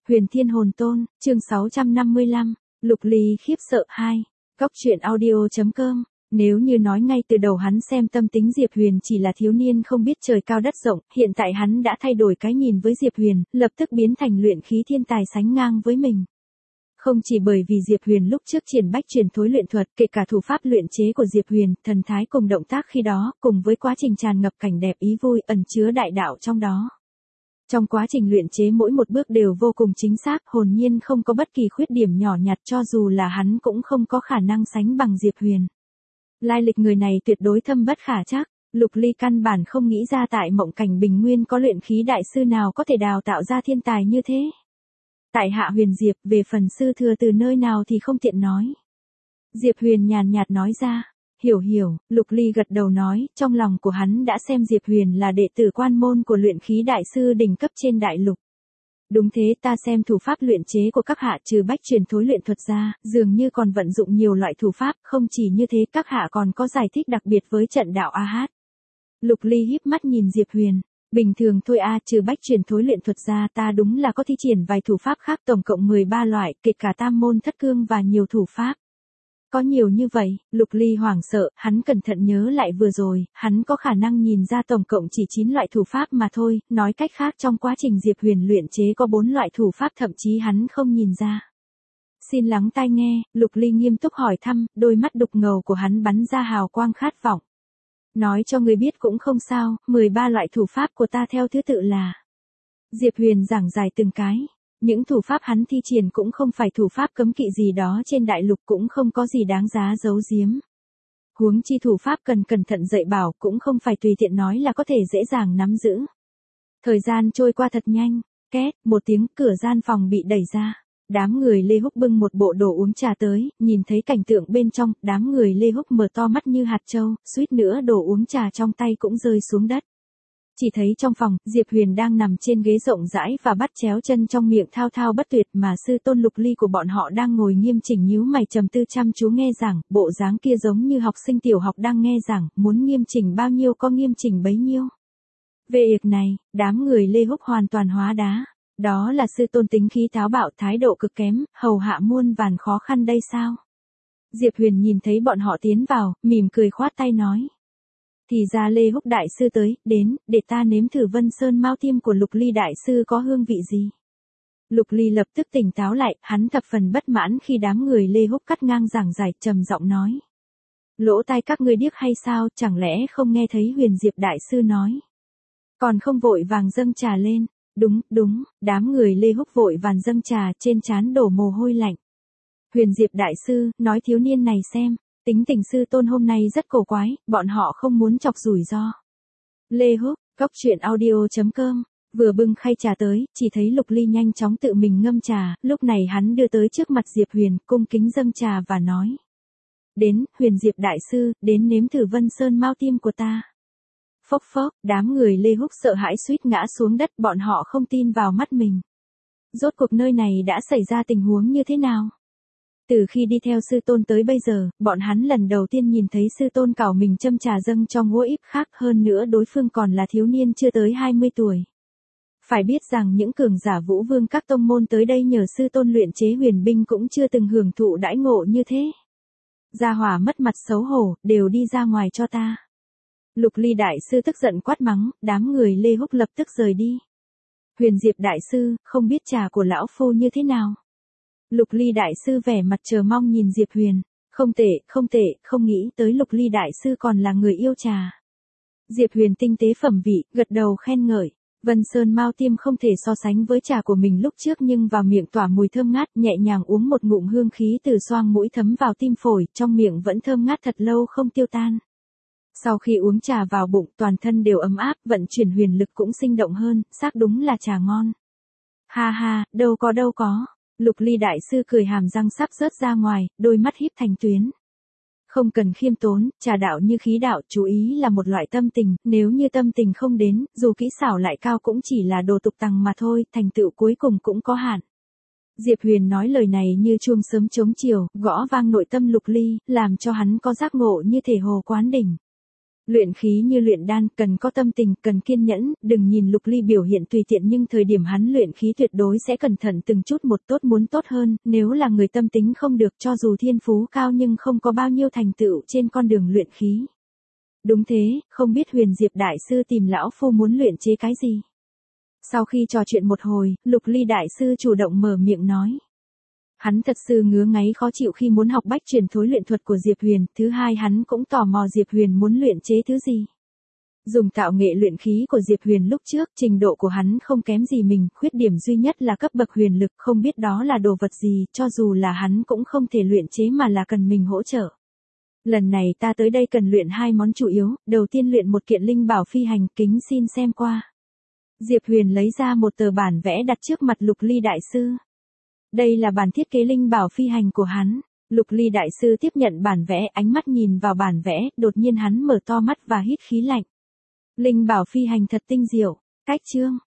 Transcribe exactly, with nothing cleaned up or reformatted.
Huyền Thiên Hồn Tôn, chương sáu trăm năm mươi lăm, Lục Ly khiếp sợ hai. Cóc truyện audio chấm com. Nếu như nói ngay từ đầu hắn xem tâm tính Diệp Huyền chỉ là thiếu niên không biết trời cao đất rộng, hiện tại hắn đã thay đổi cái nhìn với Diệp Huyền, lập tức biến thành luyện khí thiên tài sánh ngang với mình. Không chỉ bởi vì Diệp Huyền lúc trước triển bách truyền thối luyện thuật, kể cả thủ pháp luyện chế của Diệp Huyền, thần thái cùng động tác khi đó, cùng với quá trình tràn ngập cảnh đẹp ý vui ẩn chứa đại đạo trong đó. Trong quá trình luyện chế mỗi một bước đều vô cùng chính xác, hồn nhiên không có bất kỳ khuyết điểm nhỏ nhặt, cho dù là hắn cũng không có khả năng sánh bằng Diệp Huyền. Lai lịch người này tuyệt đối thâm bất khả trắc, Lục Ly căn bản không nghĩ ra tại mộng cảnh bình nguyên có luyện khí đại sư nào có thể đào tạo ra thiên tài như thế. Tại hạ Huyền Diệp, về phần sư thừa từ nơi nào thì không tiện nói. Diệp Huyền nhàn nhạt nói ra. Hiểu hiểu, Lục Ly gật đầu nói, trong lòng của hắn đã xem Diệp Huyền là đệ tử quan môn của luyện khí đại sư đỉnh cấp trên đại lục. Đúng thế, ta xem thủ pháp luyện chế của các hạ trừ bách truyền thối luyện thuật ra, dường như còn vận dụng nhiều loại thủ pháp, không chỉ như thế các hạ còn có giải thích đặc biệt với trận đạo A Hát. Lục Ly híp mắt nhìn Diệp Huyền, bình thường thôi a, trừ bách truyền thối luyện thuật ra ta đúng là có thi triển vài thủ pháp khác tổng cộng mười ba loại, kể cả tam môn thất cương và nhiều thủ pháp. Có nhiều như vậy, Lục Ly hoảng sợ, hắn cẩn thận nhớ lại vừa rồi, hắn có khả năng nhìn ra tổng cộng chỉ chín loại thủ pháp mà thôi, nói cách khác trong quá trình Diệp Huyền luyện chế có bốn loại thủ pháp thậm chí hắn không nhìn ra. Xin lắng tai nghe, Lục Ly nghiêm túc hỏi thăm, đôi mắt đục ngầu của hắn bắn ra hào quang khát vọng. Nói cho người biết cũng không sao, mười ba loại thủ pháp của ta theo thứ tự là. Diệp Huyền giảng giải từng cái. Những thủ pháp hắn thi triển cũng không phải thủ pháp cấm kỵ gì đó trên đại lục, cũng không có gì đáng giá giấu giếm. Huống chi thủ pháp cần cẩn thận dạy bảo cũng không phải tùy tiện nói là có thể dễ dàng nắm giữ. Thời gian trôi qua thật nhanh, két, một tiếng cửa gian phòng bị đẩy ra. Đám người Lê Húc bưng một bộ đồ uống trà tới, nhìn thấy cảnh tượng bên trong, đám người Lê Húc mở to mắt như hạt trâu, suýt nữa đồ uống trà trong tay cũng rơi xuống đất. Chỉ thấy trong phòng, Diệp Huyền đang nằm trên ghế rộng rãi và bắt chéo chân trong miệng thao thao bất tuyệt, mà sư tôn Lục Ly của bọn họ đang ngồi nghiêm chỉnh nhíu mày trầm tư chăm chú nghe giảng, bộ dáng kia giống như học sinh tiểu học đang nghe giảng, muốn nghiêm chỉnh bao nhiêu có nghiêm chỉnh bấy nhiêu. Về việc này, đám người Lê Húc hoàn toàn hóa đá. Đó là sư tôn tính khí táo bạo, thái độ cực kém, hầu hạ muôn vàn khó khăn đây sao? Diệp Huyền nhìn thấy bọn họ tiến vào, mỉm cười khoát tay nói. Thì ra Lê Húc đại sư tới, đến, để ta nếm thử Vân Sơn Mao Tiêm của Lục Ly đại sư có hương vị gì. Lục Ly lập tức tỉnh táo lại, hắn thập phần bất mãn khi đám người Lê Húc cắt ngang giảng giải, trầm giọng nói. Lỗ tai các ngươi điếc hay sao, chẳng lẽ không nghe thấy Huyền Diệp đại sư nói. Còn không vội vàng dâng trà lên. Đúng, đúng, đám người Lê Húc vội vàng dâng trà, trên trán đổ mồ hôi lạnh. Huyền Diệp đại sư, nói thiếu niên này xem. Tính tình sư tôn hôm nay rất cổ quái, bọn họ không muốn chọc rủi ro. Lê Húc, cóc truyện audio chấm com, vừa bưng khay trà tới, chỉ thấy Lục Ly nhanh chóng tự mình ngâm trà, lúc này hắn đưa tới trước mặt Diệp Huyền, cung kính dâng trà và nói. Đến, Huyền Diệp đại sư, đến nếm thử Vân Sơn Mao Tiêm của ta. Phốc phốc, đám người Lê Húc sợ hãi suýt ngã xuống đất, bọn họ không tin vào mắt mình. Rốt cuộc nơi này đã xảy ra tình huống như thế nào? Từ khi đi theo sư tôn tới bây giờ, bọn hắn lần đầu tiên nhìn thấy sư tôn cảo mình châm trà dâng cho ngũ íp khác, hơn nữa đối phương còn là thiếu niên chưa tới hai mươi tuổi. Phải biết rằng những cường giả vũ vương các tông môn tới đây nhờ sư tôn luyện chế huyền binh cũng chưa từng hưởng thụ đãi ngộ như thế. Gia hỏa mất mặt xấu hổ, đều đi ra ngoài cho ta. Lục Ly đại sư tức giận quát mắng, đám người Lê Húc lập tức rời đi. Huyền Diệp đại sư, không biết trà của lão phu như thế nào? Lục Ly đại sư vẻ mặt chờ mong nhìn Diệp Huyền, không tệ, không tệ, không nghĩ tới Lục Ly đại sư còn là người yêu trà. Diệp Huyền tinh tế phẩm vị, gật đầu khen ngợi, Vân Sơn Mao Tiêm không thể so sánh với trà của mình lúc trước, nhưng vào miệng tỏa mùi thơm ngát, nhẹ nhàng uống một ngụm hương khí từ xoang mũi thấm vào tim phổi, trong miệng vẫn thơm ngát thật lâu không tiêu tan. Sau khi uống trà vào bụng, toàn thân đều ấm áp, vận chuyển huyền lực cũng sinh động hơn, xác đúng là trà ngon. Ha ha, đâu có đâu có. Lục Ly đại sư cười hàm răng sắp rớt ra ngoài, đôi mắt híp thành tuyến. Không cần khiêm tốn, trà đạo như khí đạo, chú ý là một loại tâm tình, nếu như tâm tình không đến, dù kỹ xảo lại cao cũng chỉ là đồ tục tằng mà thôi, thành tựu cuối cùng cũng có hạn. Diệp Huyền nói lời này như chuông sớm chống chiều, gõ vang nội tâm Lục Ly, làm cho hắn có giác ngộ như thể hồ quán đỉnh. Luyện khí như luyện đan, cần có tâm tình, cần kiên nhẫn, đừng nhìn Lục Ly biểu hiện tùy tiện nhưng thời điểm hắn luyện khí tuyệt đối sẽ cẩn thận từng chút một, tốt muốn tốt hơn, nếu là người tâm tính không được cho dù thiên phú cao nhưng không có bao nhiêu thành tựu trên con đường luyện khí. Đúng thế, không biết Huyền Diệp Đại Sư tìm lão phu muốn luyện chế cái gì? Sau khi trò chuyện một hồi, Lục Ly Đại Sư chủ động mở miệng nói. Hắn thật sự ngứa ngáy khó chịu khi muốn học bách truyền thối luyện thuật của Diệp Huyền, thứ hai hắn cũng tò mò Diệp Huyền muốn luyện chế thứ gì. Dùng tạo nghệ luyện khí của Diệp Huyền lúc trước, trình độ của hắn không kém gì mình, khuyết điểm duy nhất là cấp bậc huyền lực, không biết đó là đồ vật gì, cho dù là hắn cũng không thể luyện chế mà là cần mình hỗ trợ. Lần này ta tới đây cần luyện hai món chủ yếu, đầu tiên luyện một kiện linh bảo phi hành, kính xin xem qua. Diệp Huyền lấy ra một tờ bản vẽ đặt trước mặt Lục Ly Đại Sư. Đây là bản thiết kế linh bảo phi hành của hắn. Lục Ly Đại Sư tiếp nhận bản vẽ, ánh mắt nhìn vào bản vẽ, đột nhiên hắn mở to mắt và hít khí lạnh. Linh bảo phi hành thật tinh diệu, cách chương.